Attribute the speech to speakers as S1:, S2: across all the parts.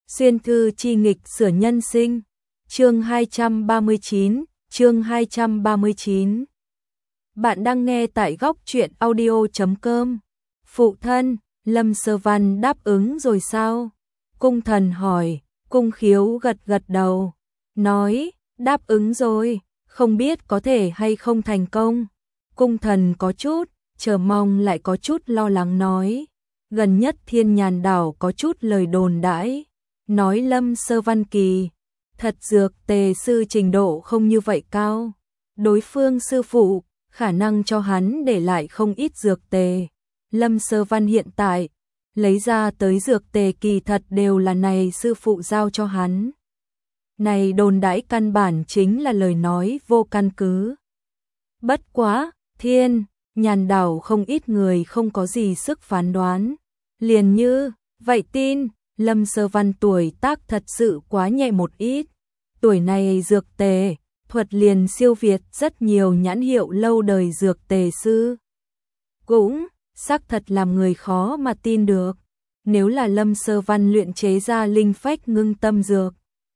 S1: Xuyên thư chi nghịch sửa nhân sinh. Chương 239, chương 239. Bạn đang nghe tại góc truyện audio.com. Phụ thân, Lâm Sơ Văn đáp ứng rồi sao? Cung Thần hỏi. Cung Khiếu gật gật đầu, nói, đáp ứng rồi, không biết có thể hay không thành công. Cung Thần có chút chờ mong lại có chút lo lắng nói, gần nhất Thiên Nhàn Đảo có chút lời đồn đãi, nói Lâm Sơ Văn kỳ thật dược tề sư trình độ không như vậy cao. Đối phương sư phụ khả năng cho hắn để lại không ít dược tề. Lâm Sơ Văn hiện tại lấy ra tới dược tề kỳ thật đều là này sư phụ giao cho hắn. Này đồn đãi căn bản chính là lời nói vô căn cứ. Bất quá, Thiên Nhàn Đảo không ít người không có gì sức phán đoán. Liền như, vậy tin, Lâm Sơ Văn tuổi tác thật sự quá nhẹ một ít. Tuổi này dược tề, thuật liền siêu việt rất nhiều nhãn hiệu lâu đời dược tề sư. Cũng, xác thật làm người khó mà tin được. Nếu là Lâm Sơ Văn luyện chế ra linh phách ngưng tâm dược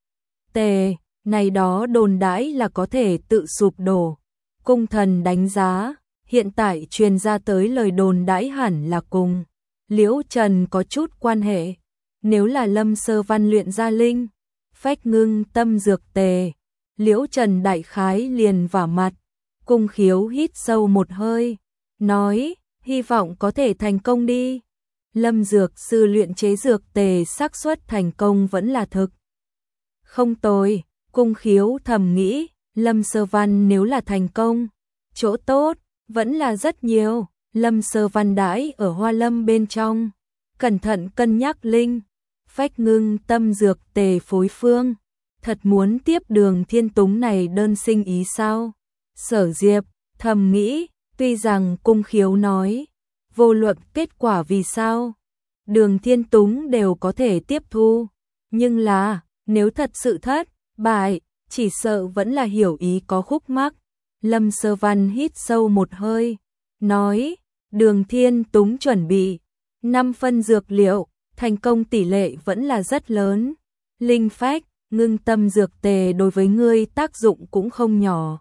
S1: tề, này đó đồn đãi là có thể tự sụp đổ. Cung Thần đánh giá, hiện tại truyền ra tới lời đồn đãi hẳn là cùng Liễu Trần có chút quan hệ. Nếu là Lâm Sơ Văn luyện ra linh phách ngưng tâm dược tề, Liễu Trần đại khái liền vả mặt. Cung Khiếu hít sâu một hơi, nói, hy vọng có thể thành công đi. Lâm dược sư luyện chế dược tề xác suất thành công vẫn là thực không tồi. Cung Khiếu thầm nghĩ, Lâm Sơ Văn nếu là thành công, chỗ tốt vẫn là rất nhiều. Lâm Sơ Văn đãi ở Hoa Lâm bên trong, cẩn thận cân nhắc linh phách ngưng tâm dược tề phối phương, thật muốn tiếp Đường Thiên Túng này đơn sinh ý sao? Sở Diệp thầm nghĩ, tuy rằng Cung Khiếu nói, vô luận kết quả vì sao, Đường Thiên Túng đều có thể tiếp thu, nhưng là, nếu thật sự thất bại, chỉ sợ vẫn là hiểu ý có khúc mắc. Lâm Sơ Văn hít sâu một hơi, nói, Đường Thiên Túng chuẩn bị 5 phân dược liệu, thành công tỷ lệ vẫn là rất lớn. Linh phách ngưng tâm dược tề đối với ngươi tác dụng cũng không nhỏ.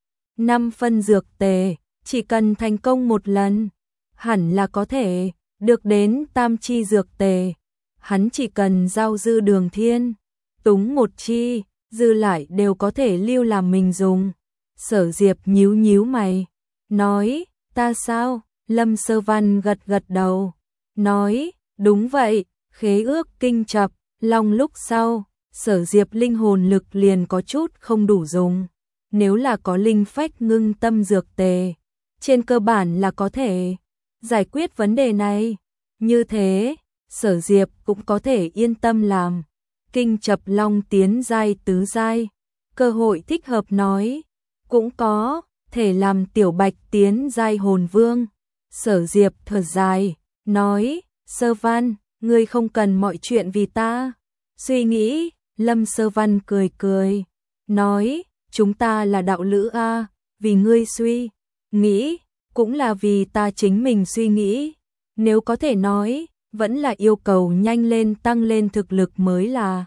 S1: 5 phân dược tề, chỉ cần thành công một lần, hẳn là có thể được đến tam chi dược tề. Hắn chỉ cần giao dư Đường Thiên Túng một chi, dư lại đều có thể lưu làm mình dùng. Sở Diệp nhíu nhíu mày, nói, ta sao? Lâm Sơ Văn gật gật đầu, nói, đúng vậy, khế ước kinh chập, long lúc sau, Sở Diệp linh hồn lực liền có chút không đủ dùng. Nếu là có linh phách ngưng tâm dược tề, trên cơ bản là có thể giải quyết vấn đề này. Như thế, Sở Diệp cũng có thể yên tâm làm. Kinh chập long tiến giai tứ giai, cơ hội thích hợp nói, cũng có thể làm Tiểu Bạch tiến giai hồn vương. Sở Diệp thở dài, nói, Sơ Văn, ngươi không cần mọi chuyện vì ta suy nghĩ. Lâm Sơ Văn cười cười, nói, chúng ta là đạo lữ a, vì ngươi suy nghĩ, cũng là vì ta chính mình suy nghĩ. Nếu có thể nói, vẫn là yêu cầu nhanh lên tăng lên thực lực mới là.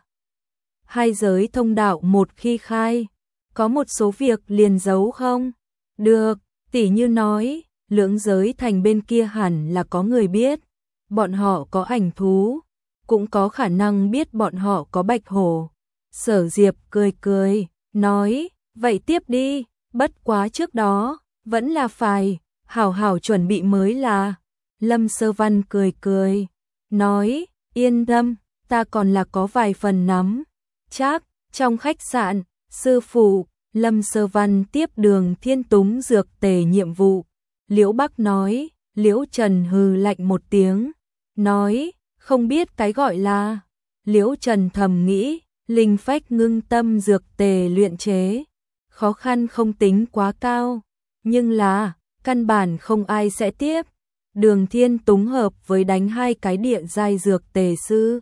S1: Hai giới thông đạo một khi khai, có một số việc liền giấu không được, tỉ như nói, Lưỡng Giới Thành bên kia hẳn là có người biết, bọn họ có ảnh thú, cũng có khả năng biết bọn họ có bạch hổ. Sở Diệp cười cười, nói, vậy tiếp đi, bất quá trước đó, vẫn là phải hảo hảo chuẩn bị mới là. Lâm Sơ Văn cười cười, nói, yên tâm, ta còn là có vài phần nắm chắc. Trong khách sạn, sư phụ, Lâm Sơ Văn tiếp Đường Thiên Túng dược tề nhiệm vụ. Liễu Bắc nói, Liễu Trần hừ lạnh một tiếng, nói, không biết cái gọi là. Liễu Trần thầm nghĩ, linh phách ngưng tâm dược tề luyện chế, khó khăn không tính quá cao, nhưng là, căn bản không ai sẽ tiếp. Đường Thiên Túng hợp với đánh hai cái địa giai dược tề sư.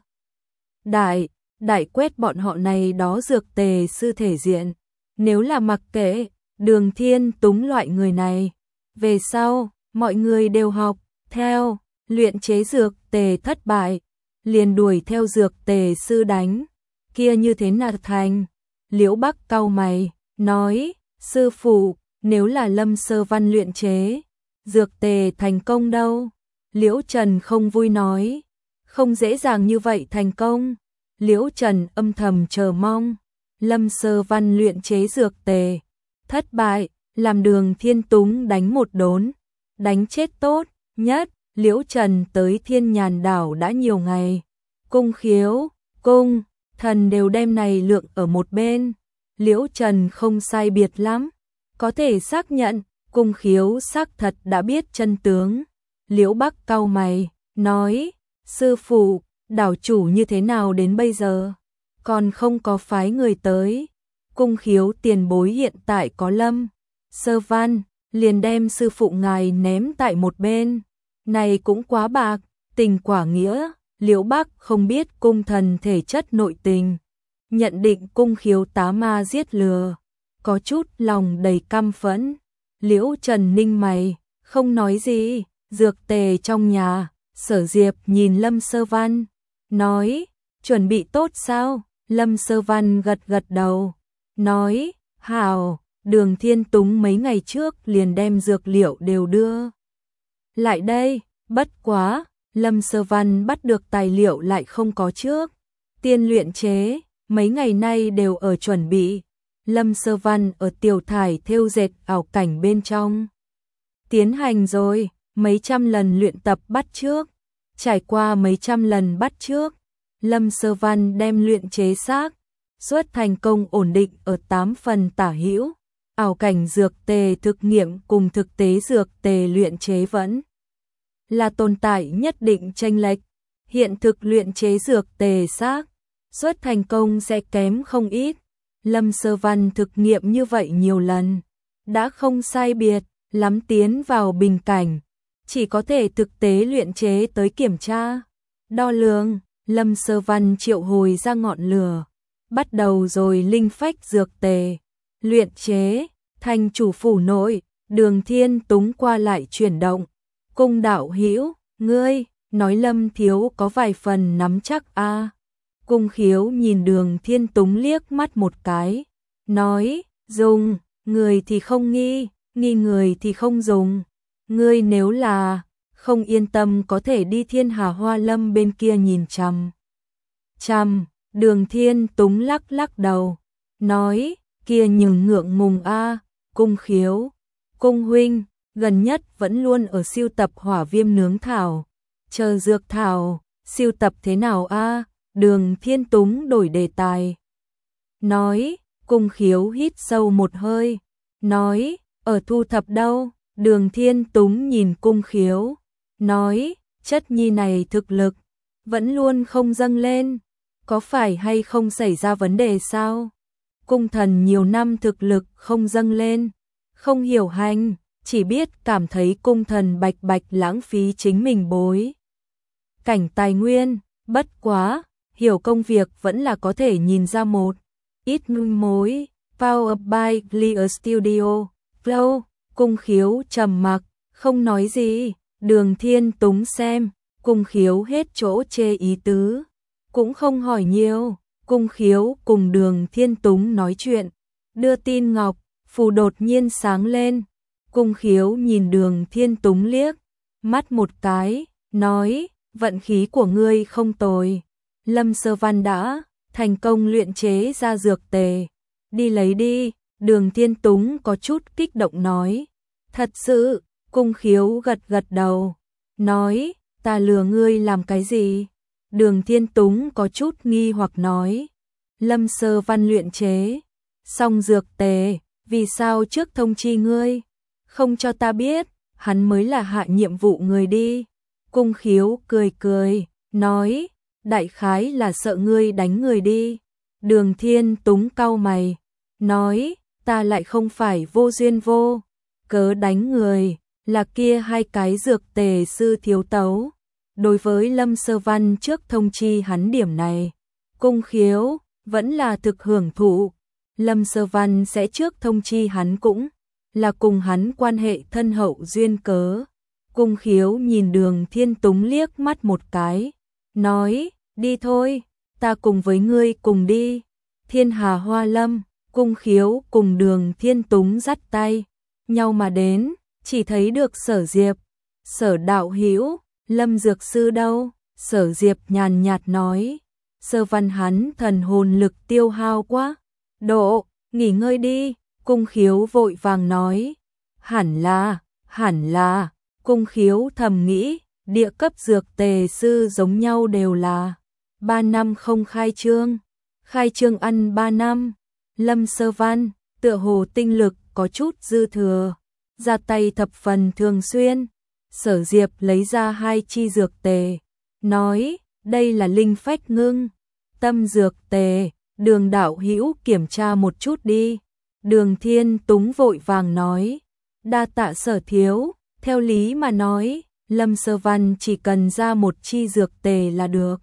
S1: Đại quét bọn họ này đó dược tề sư thể diện. Nếu là mặc kệ Đường Thiên Túng loại người này, về sau, mọi người đều học theo, luyện chế dược tề thất bại, liền đuổi theo dược tề sư đánh, kia như thế nào thành? Liễu Bắc cau mày, nói, sư phụ, nếu là Lâm Sơ Văn luyện chế, dược tề thành công đâu? Liễu Trần không vui nói, không dễ dàng như vậy thành công. Liễu Trần âm thầm chờ mong, Lâm Sơ Văn luyện chế dược tề, thất bại, làm Đường Thiên Túng đánh một đốn, đánh chết tốt nhất. Liễu Trần tới Thiên Nhàn đảo đã nhiều ngày, Cung Khiếu, Cung Thần đều đem này lượng ở một bên. Liễu Trần không sai biệt lắm, có thể xác nhận, Cung Khiếu xác thật đã biết chân tướng. Liễu Bắc cau mày, nói, sư phụ, đảo chủ như thế nào đến bây giờ, còn không có phái người tới. Cung Khiếu tiền bối hiện tại có Lâm Sơ Văn, liền đem sư phụ ngài ném tại một bên, này cũng quá bạc, tình quả nghĩa. Liễu Bắc không biết Cung Thần thể chất nội tình, nhận định Cung Khiếu tá ma giết lừa, có chút lòng đầy căm phẫn. Liễu Trần ninh mày, không nói gì. Dược tề trong nhà, Sở Diệp nhìn Lâm Sơ Văn, nói, chuẩn bị tốt sao? Lâm Sơ Văn gật gật đầu, nói, hảo. Đường Thiên Túng mấy ngày trước liền đem dược liệu đều đưa lại đây, bất quá, Lâm Sơ Văn bắt được tài liệu lại không có trước tiên luyện chế, mấy ngày nay đều ở chuẩn bị. Lâm Sơ Văn ở tiểu thải thêu dệt ảo cảnh bên trong tiến hành rồi mấy trăm lần luyện tập bắt chước, trải qua mấy trăm lần bắt chước, Lâm Sơ Văn đem luyện chế xác suất thành công ổn định ở 8 phần tả hữu. Ảo cảnh dược tề thực nghiệm cùng thực tế dược tề luyện chế vẫn là tồn tại nhất định chênh lệch. Hiện thực luyện chế dược tề xác suất thành công sẽ kém không ít. Lâm Sơ Văn thực nghiệm như vậy nhiều lần, đã không sai biệt lắm tiến vào bình cảnh, chỉ có thể thực tế luyện chế tới kiểm tra, đo lường. Lâm Sơ Văn triệu hồi ra ngọn lửa, bắt đầu rồi linh phách dược tề luyện chế. Thành chủ phủ nội, Đường Thiên Túng qua lại chuyển động. Cung đạo hữu, ngươi, nói Lâm thiếu có vài phần nắm chắc a. Cung Khiếu nhìn Đường Thiên Túng liếc mắt một cái, nói, dùng, người thì không nghi, nghi người thì không dùng. Ngươi nếu là không yên tâm có thể đi Thiên Hà Hoa Lâm bên kia nhìn chằm chằm. Đường Thiên Túng lắc lắc đầu, nói, kia nhưng ngượng ngùng a. Cung Khiếu, Cung huynh, gần nhất vẫn luôn ở siêu tập hỏa viêm nướng thảo, chờ dược thảo, siêu tập thế nào a? Đường Thiên Túng đổi đề tài, nói. Cung Khiếu hít sâu một hơi, nói, ở thu thập đâu? Đường Thiên Túng nhìn Cung Khiếu, nói, chất nhi này thực lực vẫn luôn không dâng lên, có phải hay không xảy ra vấn đề sao? Cung Thần nhiều năm thực lực không dâng lên, không hiểu hành, chỉ biết cảm thấy Cung Thần bạch bạch lãng phí chính mình bối cảnh tài nguyên, bất quá, hiểu công việc vẫn là có thể nhìn ra một ít mối. Power by Clear Studio, Flow. Cung Khiếu trầm mặc, không nói gì. Đường Thiên Túng xem, Cung Khiếu hết chỗ chê ý tứ, cũng không hỏi nhiều. Cung Khiếu cùng Đường Thiên Túng nói chuyện, đưa tin ngọc, phù đột nhiên sáng lên. Cung Khiếu nhìn Đường Thiên Túng liếc mắt một cái, nói, vận khí của ngươi không tồi. Lâm Sơ Văn đã thành công luyện chế ra dược tề, đi lấy đi. Đường Thiên Túng có chút kích động nói, thật sự? Cung Khiếu gật gật đầu, nói, ta lừa ngươi làm cái gì? Đường Thiên Túng có chút nghi hoặc nói, Lâm Sơ Văn luyện chế xong dược tề, vì sao trước thông chi ngươi, không cho ta biết, hắn mới là hạ nhiệm vụ người đi. Cung Khiếu cười cười, nói, đại khái là sợ ngươi đánh người đi. Đường Thiên Túng cau mày, nói, ta lại không phải vô duyên vô cớ đánh người, là kia hai cái dược tề sư thiếu tấu. Đối với Lâm Sơ Văn trước thông chi hắn điểm này, Cung Khiếu vẫn là thực hưởng thụ. Lâm Sơ Văn sẽ trước thông chi hắn cũng là cùng hắn quan hệ thân hậu duyên cớ. Cung Khiếu nhìn Đường Thiên Túng liếc mắt một cái, nói, đi thôi, ta cùng với ngươi cùng đi. Thiên Hà Hoa Lâm, Cung Khiếu cùng Đường Thiên Túng dắt tay nhau mà đến, chỉ thấy được Sở Diệp. Sở đạo hữu, Lâm dược sư đâu? Sở Diệp nhàn nhạt nói. Sơ Văn hắn thần hồn lực tiêu hao quá. Độ, nghỉ ngơi đi. Cung Khiếu vội vàng nói. Hẳn là. Cung Khiếu thầm nghĩ, địa cấp dược tề sư giống nhau đều là 3 năm không khai trương ăn 3 năm. Lâm Sơ Văn, tựa hồ tinh lực có chút dư thừa, ra tay thập phần thường xuyên. Sở Diệp lấy ra 2 chi dược tề, nói, đây là linh phách ngưng tâm dược tề, Đường đạo hữu kiểm tra một chút đi. Đường Thiên Túng vội vàng nói, đa tạ Sở thiếu. Theo lý mà nói, Lâm Sơ Văn chỉ cần ra 1 chi dược tề là được.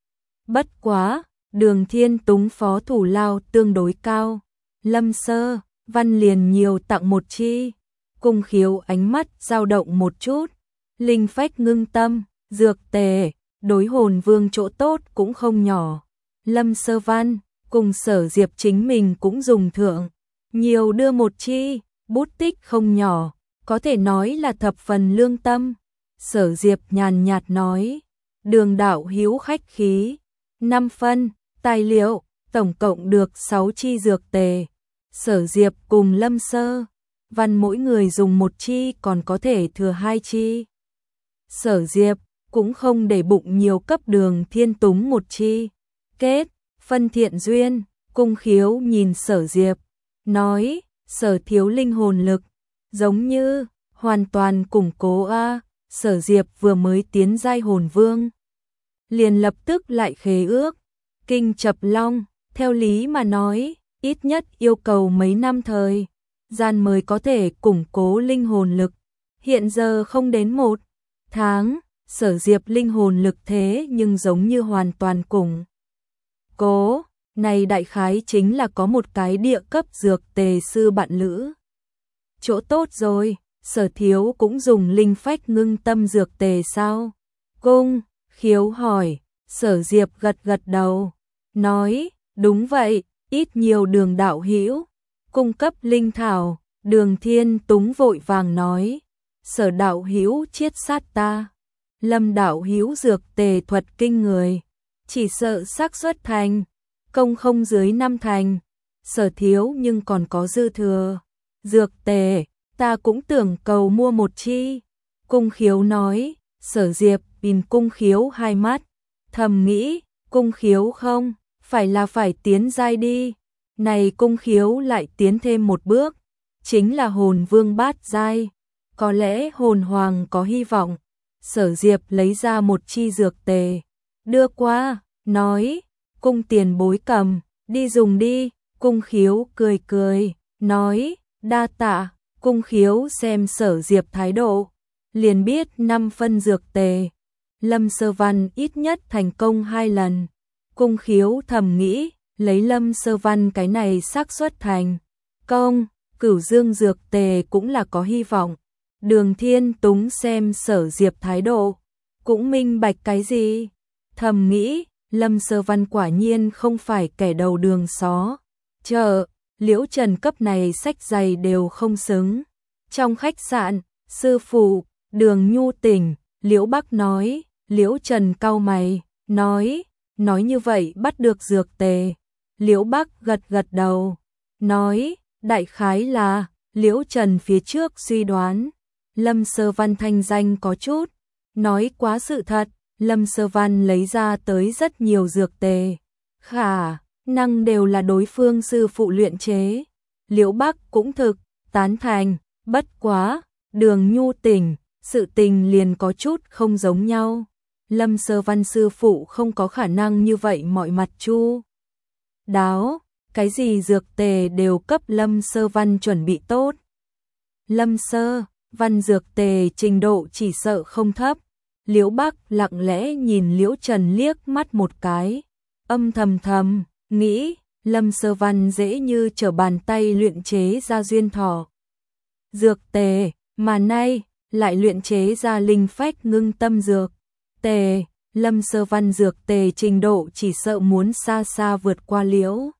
S1: Bất quá, Đường Thiên Túng phó thủ lao tương đối cao, Lâm Sơ Văn liền nhiều tặng 1 chi. Cung Khiếu ánh mắt dao động một chút, linh phách ngưng tâm, dược tề, đối hồn vương chỗ tốt cũng không nhỏ. Lâm Sơ Văn cùng Sở Diệp chính mình cũng dùng thượng, nhiều đưa 1 chi, bút tích không nhỏ, có thể nói là thập phần lương tâm. Sở Diệp nhàn nhạt nói, Đường đạo hữu khách khí, 5 phân, tài liệu, tổng cộng được 6 chi dược tề. Sở Diệp cùng Lâm Sơ Văn mỗi người dùng 1 chi còn có thể thừa 2 chi. Sở Diệp cũng không để bụng nhiều, cấp Đường Thiên Túng 1 chi. Kết, phân thiện duyên. Cung Khiếu nhìn Sở Diệp, nói, Sở thiếu linh hồn lực, giống như hoàn toàn củng cố a. Sở Diệp vừa mới tiến giai hồn vương, liền lập tức lại khế ước kinh chập long, theo lý mà nói, ít nhất yêu cầu mấy năm thời gian mới có thể củng cố linh hồn lực. Hiện giờ không đến 1 tháng, Sở Diệp linh hồn lực thế nhưng giống như hoàn toàn củng cố, này đại khái chính là có một cái địa cấp dược tề sư bạn lữ. Chỗ tốt rồi, Sở thiếu cũng dùng linh phách ngưng tâm dược tề sao? Cung Khiếu hỏi. Sở Diệp gật gật đầu, nói, đúng vậy, ít nhiều Đường đạo hữu cung cấp linh thảo. Đường Thiên Túng vội vàng nói, Sở đạo hữu chiết sát ta. Lâm đạo hữu dược tề thuật kinh người, chỉ sợ xác suất thành công không dưới 5 thành. Sở thiếu nhưng còn có dư thừa dược tề, ta cũng tưởng cầu mua 1 chi. Cung Khiếu nói. Sở Diệp nhìn Cung Khiếu 2 mắt, thầm nghĩ, Cung Khiếu không phải tiến giai đi. Này Cung Khiếu lại tiến thêm 1 bước, chính là hồn vương bát giai, có lẽ hồn hoàng có hy vọng. Sở Diệp lấy ra 1 chi dược tề, đưa qua, nói, Cung tiền bối cầm, đi dùng đi. Cung Khiếu cười, nói, đa tạ. Cung Khiếu xem Sở Diệp thái độ, liền biết 5 phân dược tề, Lâm Sơ Văn ít nhất thành công 2 lần. Cung Khiếu thầm nghĩ, lấy Lâm Sơ Văn cái này xác suất thành công, Cửu Dương dược tề cũng là có hy vọng. Đường Thiên Túng xem Sở Diệp thái độ, cũng minh bạch cái gì, thầm nghĩ, Lâm Sơ Văn quả nhiên không phải kẻ đầu đường xó chợ, Liễu Trần cấp này sách dày đều không xứng. Trong khách sạn, sư phụ, Đường Nhu tỉnh, Liễu Bắc nói. Liễu Trần cau mày, nói như vậy bắt được dược tề. Liễu Bắc gật đầu, nói, đại khái là, Liễu Trần phía trước suy đoán, Lâm Sơ Văn thanh danh có chút nói quá sự thật. Lâm Sơ Văn lấy ra tới rất nhiều dược tề, khả năng đều là đối phương sư phụ luyện chế. Liễu Bắc cũng thực tán thành, bất quá, Đường Nhu tỉnh, sự tình liền có chút không giống nhau. Lâm Sơ Văn sư phụ không có khả năng như vậy mọi mặt chu đáo, cái gì dược tề đều cấp Lâm Sơ Văn chuẩn bị tốt. Lâm Sơ Văn dược tề trình độ chỉ sợ không thấp. Liễu Bắc lặng lẽ nhìn Liễu Trần liếc mắt một cái, âm thầm nghĩ, Lâm Sơ Văn dễ như trở bàn tay luyện chế ra duyên thọ dược tề, mà nay lại luyện chế ra linh phách ngưng tâm dược tề. Lâm Sơ Văn dược tề trình độ chỉ sợ muốn xa xa vượt qua Liễu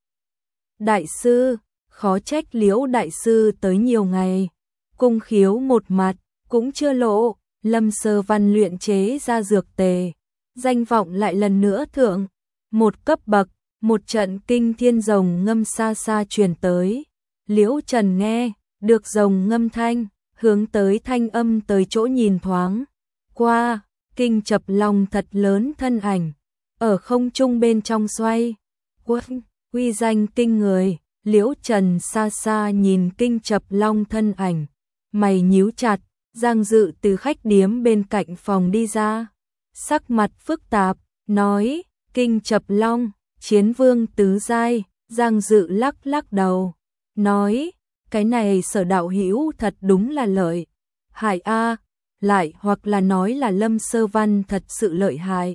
S1: đại sư, khó trách Liễu đại sư tới nhiều ngày. Cung Khiếu một mặt cũng chưa lộ, Lâm Sơ Văn luyện chế ra dược tề, danh vọng lại lần nữa thượng một cấp bậc. Một trận kinh thiên rồng ngâm xa xa truyền tới. Liễu Trần nghe được rồng ngâm thanh, hướng tới thanh âm tới chỗ nhìn thoáng qua, Kinh Chập Long thật lớn thân ảnh ở không trung bên trong xoay quanh, uy danh kinh người. Liễu Trần xa xa nhìn Kinh Chập Long thân ảnh, mày nhíu chặt. Giang Dự từ khách điếm bên cạnh phòng đi ra, sắc mặt phức tạp, nói: Kinh Chập Long, chiến vương tứ giai. Giang Dự lắc lắc đầu, nói: cái này Sở đạo hữu thật đúng là lợi hại a, lại hoặc là nói là Lâm Sơ Văn thật sự lợi hại.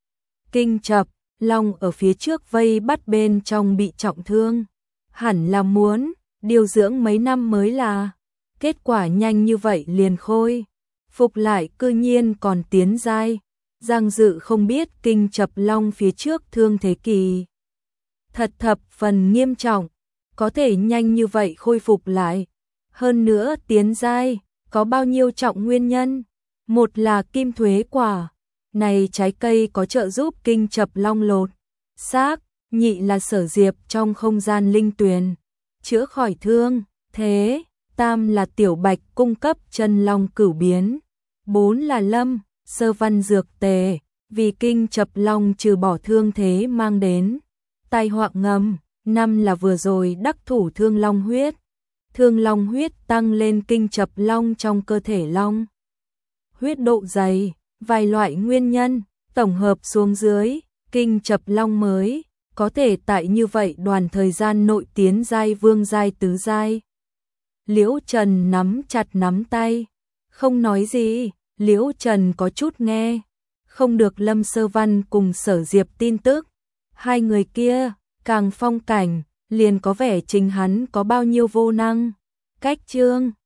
S1: Kinh Chập Long ở phía trước vây bắt bên trong bị trọng thương, hẳn là muốn điều dưỡng mấy năm mới là, kết quả nhanh như vậy liền khôi phục lại, cư nhiên còn tiến giai. Giang Dự không biết Kinh Chập Long phía trước thương thế kỳ thật thập phần nghiêm trọng, có thể nhanh như vậy khôi phục lại. Hơn nữa tiến giai có bao nhiêu trọng nguyên nhân, một là kim thuế quả, này trái cây có trợ giúp Kinh Chập Long lột xác, nhị là Sở Diệp trong không gian linh tuyền chữa khỏi thương thế, tam là Tiểu Bạch cung cấp chân long cửu biến, bốn là Lâm Sơ Văn dược tề, vì Kinh Chập Long trừ bỏ thương thế mang đến tai họa ngầm, năm là vừa rồi đắc thủ thương long huyết. Thương long huyết tăng lên Kinh Chập Long trong cơ thể long huyết độ dày, vài loại nguyên nhân tổng hợp xuống dưới, Kinh Chập Long mới có thể tại như vậy đoàn thời gian nội tiến giai vương giai tứ giai. Liễu Trần nắm chặt nắm tay, không nói gì. Liễu Trần có chút nghe không được Lâm Sơ Văn cùng Sở Diệp tin tức, hai người kia càng phong cảnh, liền có vẻ chính hắn có bao nhiêu vô năng. Cách chương